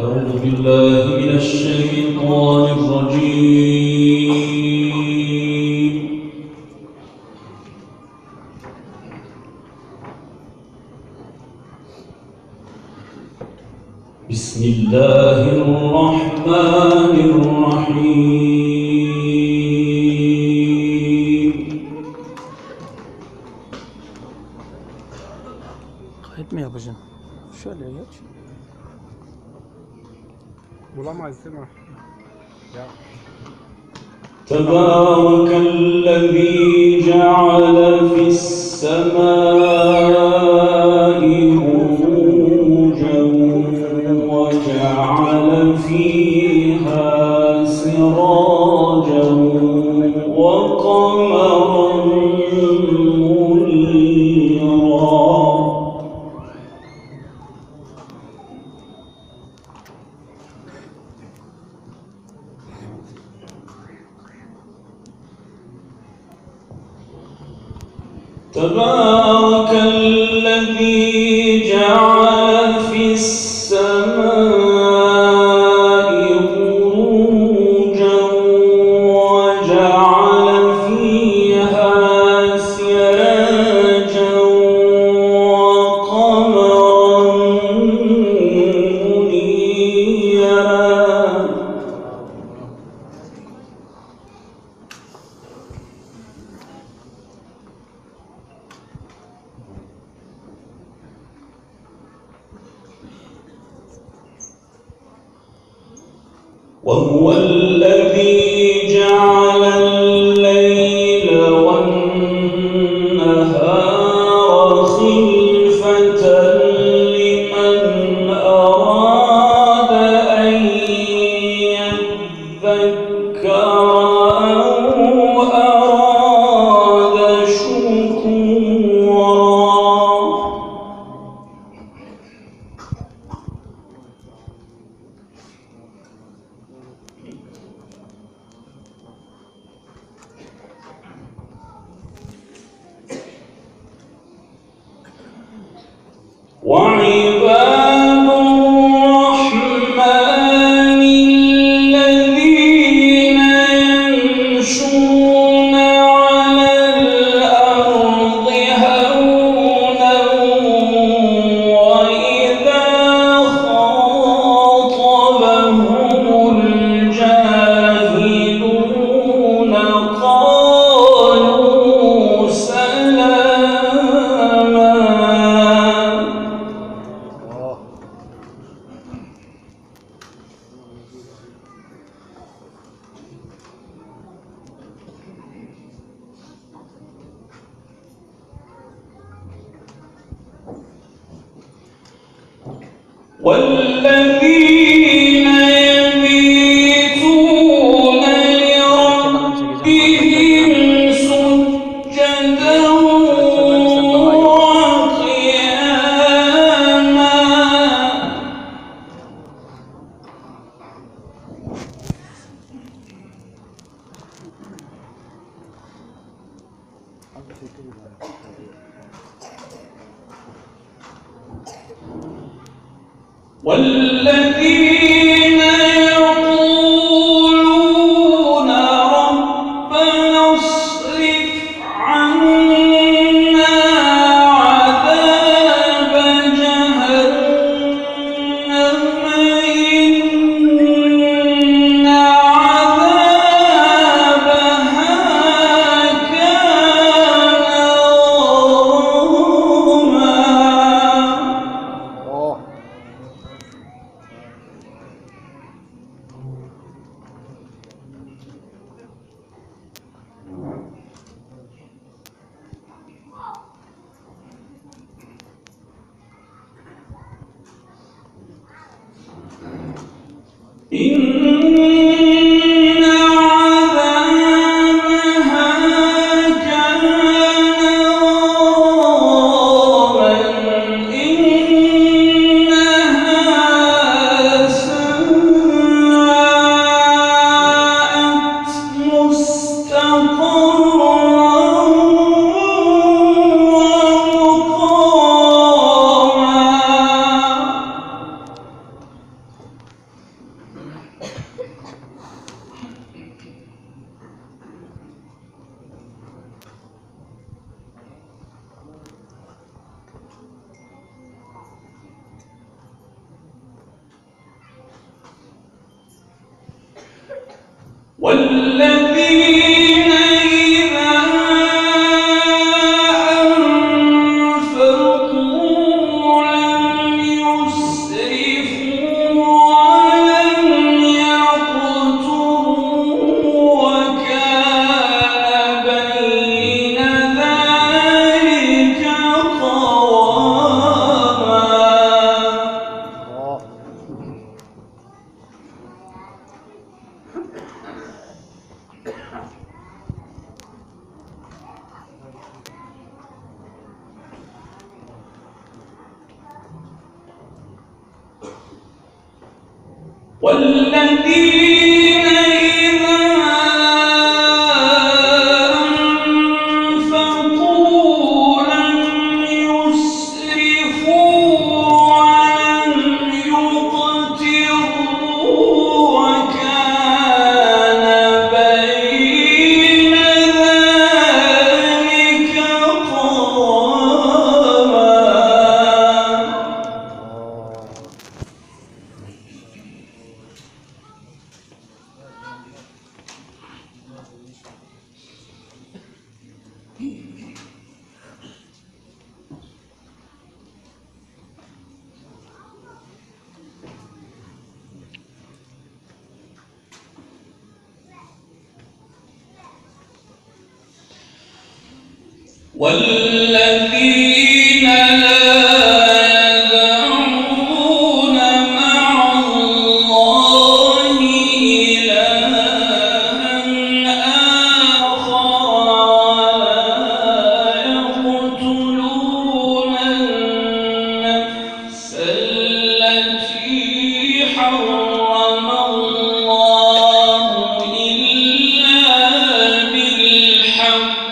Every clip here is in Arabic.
أعوذ بالله من الشيطان الرجيم. بسم الله الرحمن الرحيم. Kayıt mı yapacaksın? Şöyle geç. Bulamayız değil mi? Ya. تبارك الذي جعل في السماء بروجا وجعل فيها سراجا وقمرا منيرا. تبارك الذي جعل في السماء بروجا وجعل فيها سراجا وقمرا منيرا. وهو الذي جعل الليل والنهار خلفة لمن أراد أن يذكر أو أراد شكورا. وعباد الرحمن الذين يمشون على الأرض هونا وإذا خاطبهم الجاهلون قالوا سلاما. والذين يبيتون لربهم سجدا وقياما. والذين يقولون ربنا اصرف عنا عذاب جهنم إن عذابها كان غراما. إن عذابها كان غراما إنها ساءت مستقرا ومقاما. والذين إذا أنفقوا لم يسرفوا ولم يقتروا وكان بين ذلك قواما. والذين إذا أنفقوا لم يسرفوا ولم يقتروا وكان بين ذلك قواما. والذين لا يدعون مع الله إلها آخر ولا يقتلون النفس التي حرم الله إلا بالحق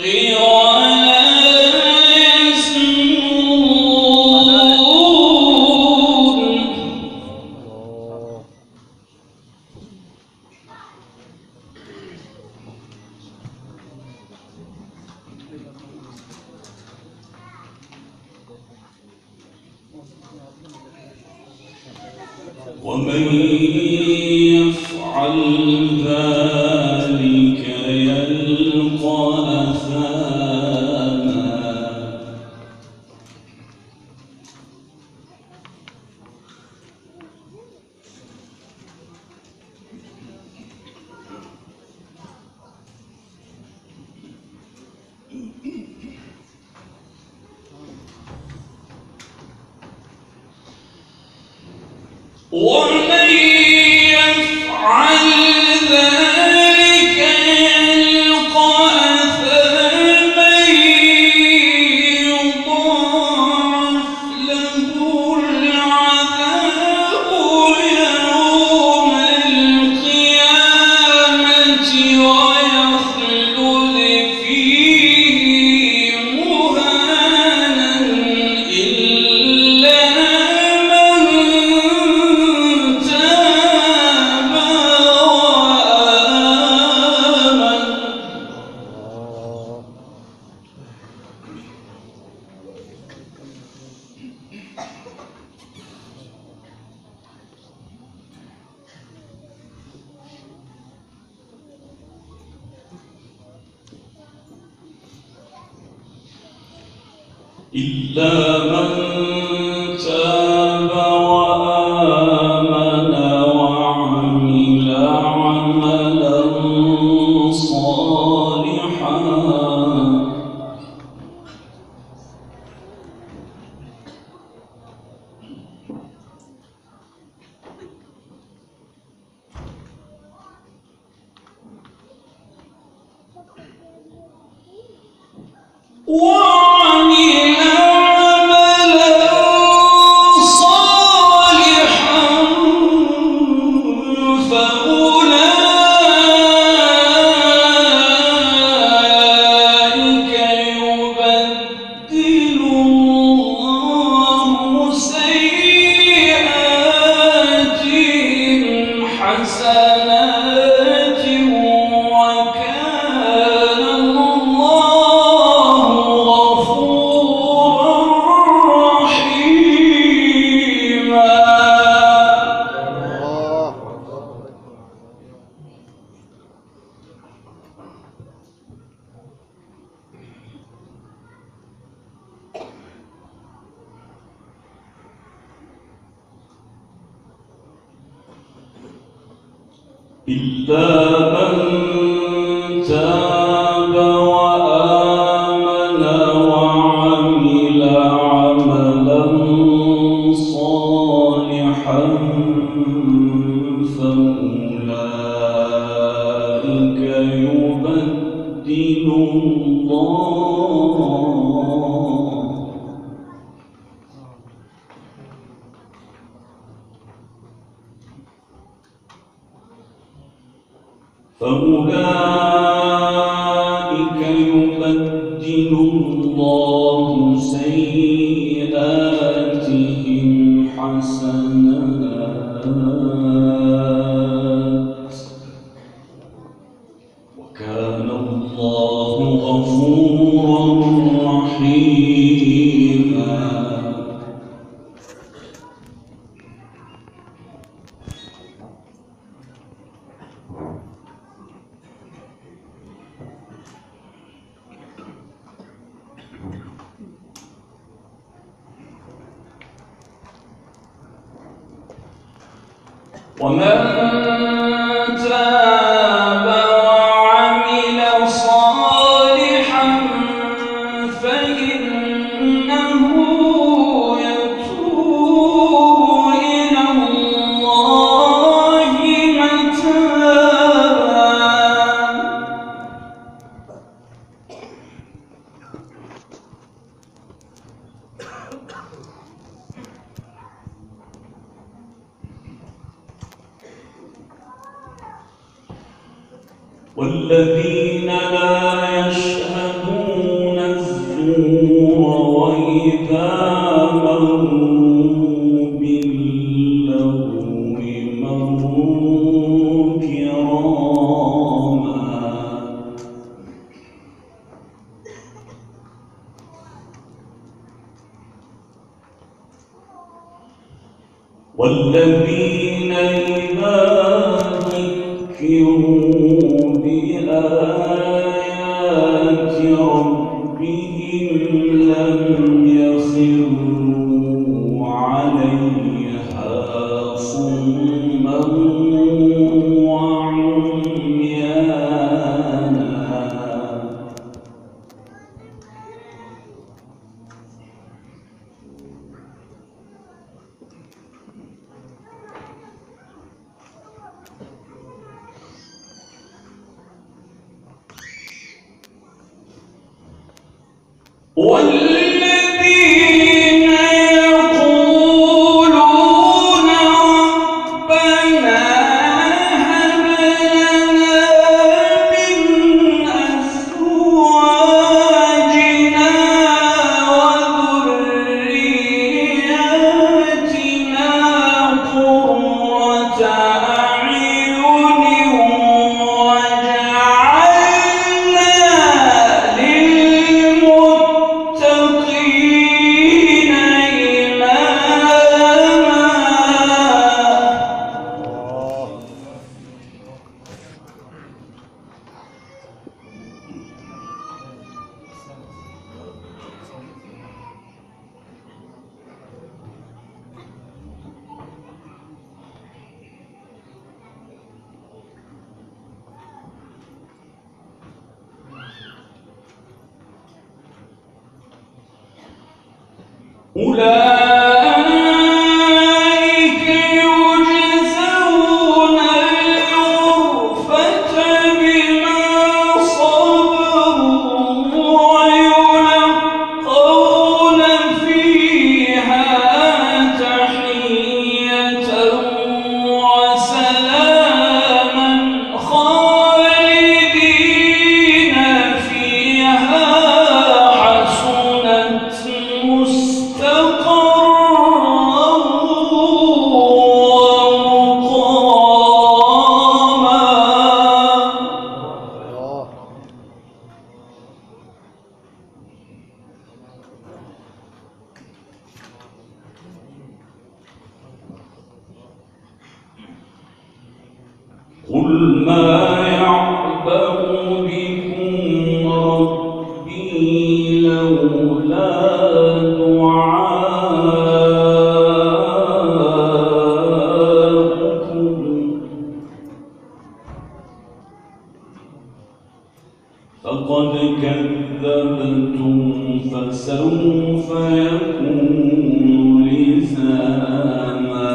ومن يفعل ذلك يلقى أثاما. ومن يفعل ذلك يلقى أثاما يضاعف له العذاب يوم القيامة ويخلد فيه مهانا إلا من تاب وآمن وعمل عملا صالحا وعمل وكان الله غفورا إلا من تاب وآمن وعمل عملا صالحا فأولئك يبدل الله سيئاتهم حسنات وكان الله غفورا رحيما. ومن تاب وعمل صالحا فإنه يتوب إلى الله متابا. والذين لا يشهدون الزور وإذا مروا باللغو مروا كراما. والذين إذا ذكروا بآيات ربهم لم يخروا عليها صما وعميانا. والذين يقولون ربنا هب لنا من أزواجنا وذرياتنا قرة أعين أولئك يجزون الغرفة بما صبروا ويلقون فيها تحية وسلاما خالدين فيها حسنت مستقرا قل ما يعبأ بكم ربي لولا دعاؤكم وكذبتم فسوف يكون لزاما.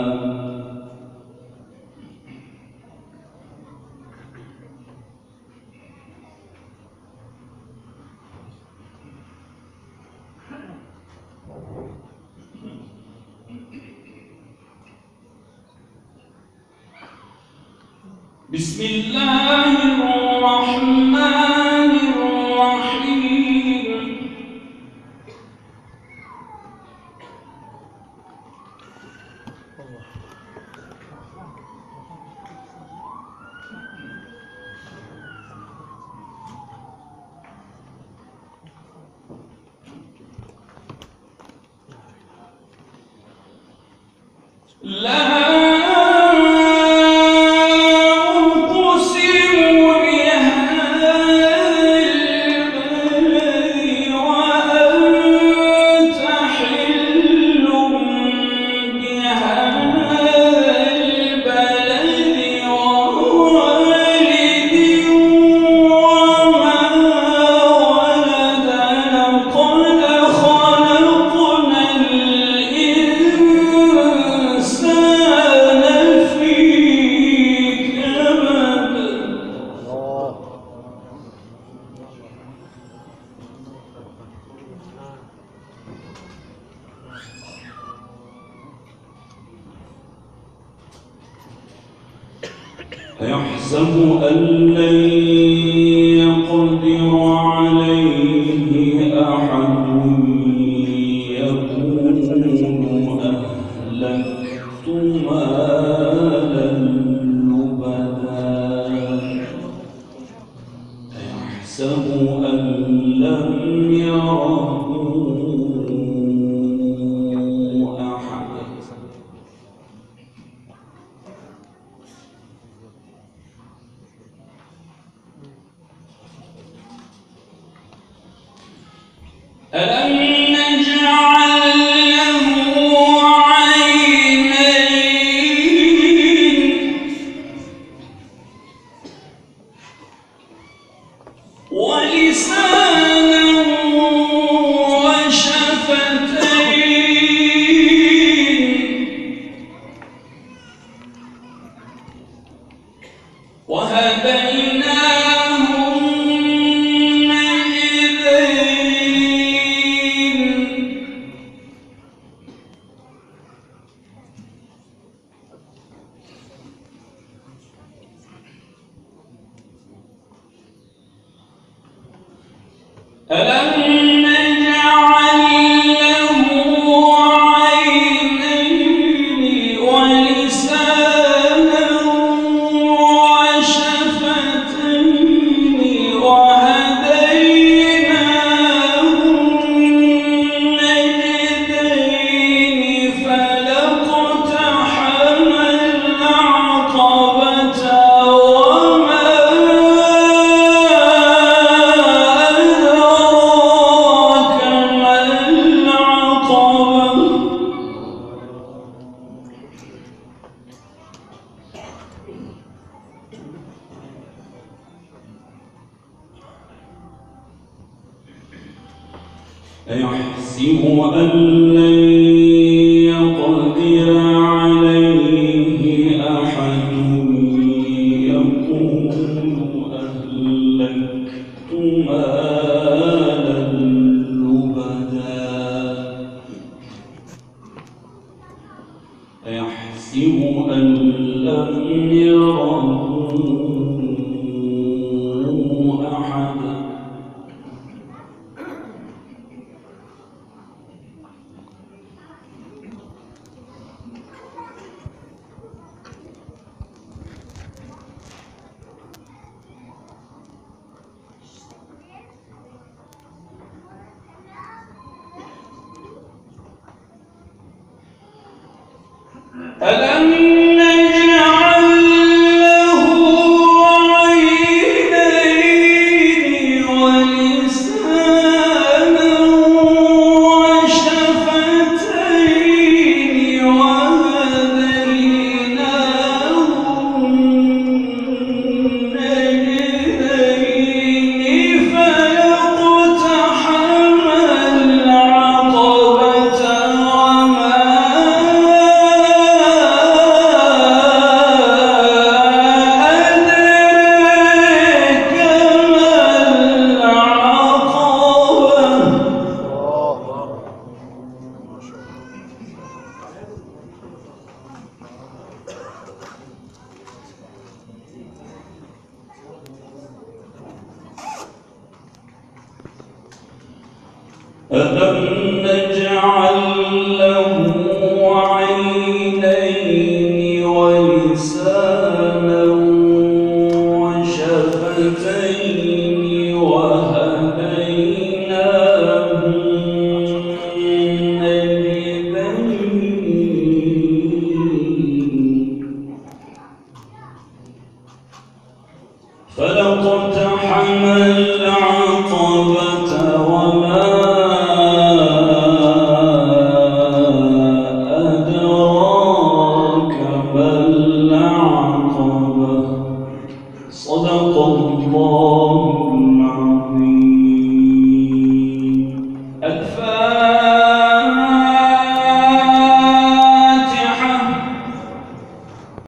بسم الله الرحمن الرحيم. لا أيحسب أن لن يقدر عليه أحد يقول أهلكت مالا لبدا أيحسب أن لم يره ألم نجعل له عينين ولسانا وشفتين وهديناه ألم نجعل له عينين ولسانا وشفتين وهديناه النجدين فلاقتحم العقبة أيحسب أن لن يقدر عليه أحد يقول أهلكت مالا لبدا أيحسب أن لم يره أحد ألم نجعل له عينين ولسانا وشفتين وهديناه النجدين ألم نجعل له عينين ولسانا وشفتين وهديناه النجدين فلا اقتحم العقبة